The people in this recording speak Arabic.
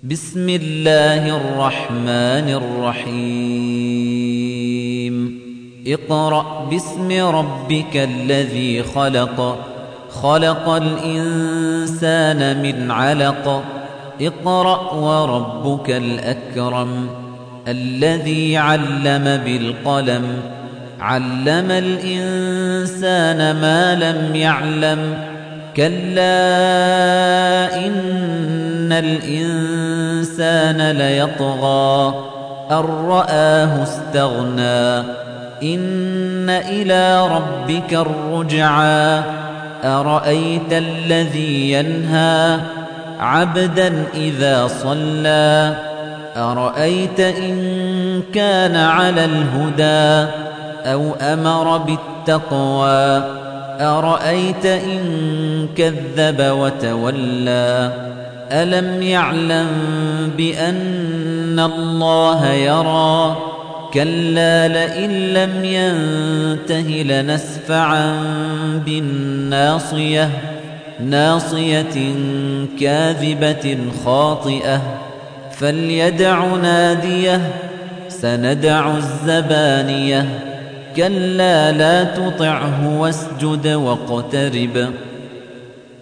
بسم الله الرحمن الرحيم اقرأ باسم ربك الذي خلق خلق الإنسان من علق اقرأ وربك الأكرم الذي علم بالقلم علم الإنسان ما لم يعلم كلا إن الإنسان ليطغى أن رآه استغنى إن إلى ربك الرجعى أرأيت الذي ينهى عبدا إذا صلى أرأيت إن كان على الهدى أو أمر بالتقوى أرأيت إن كذب وتولى ألم يعلم بأن الله يرى كلا لئن لم ينته لنسفعا بالناصية ناصية كاذبة خاطئة فليدع ناديه سندع الزبانية كلا لا تطعه واسجد واقترب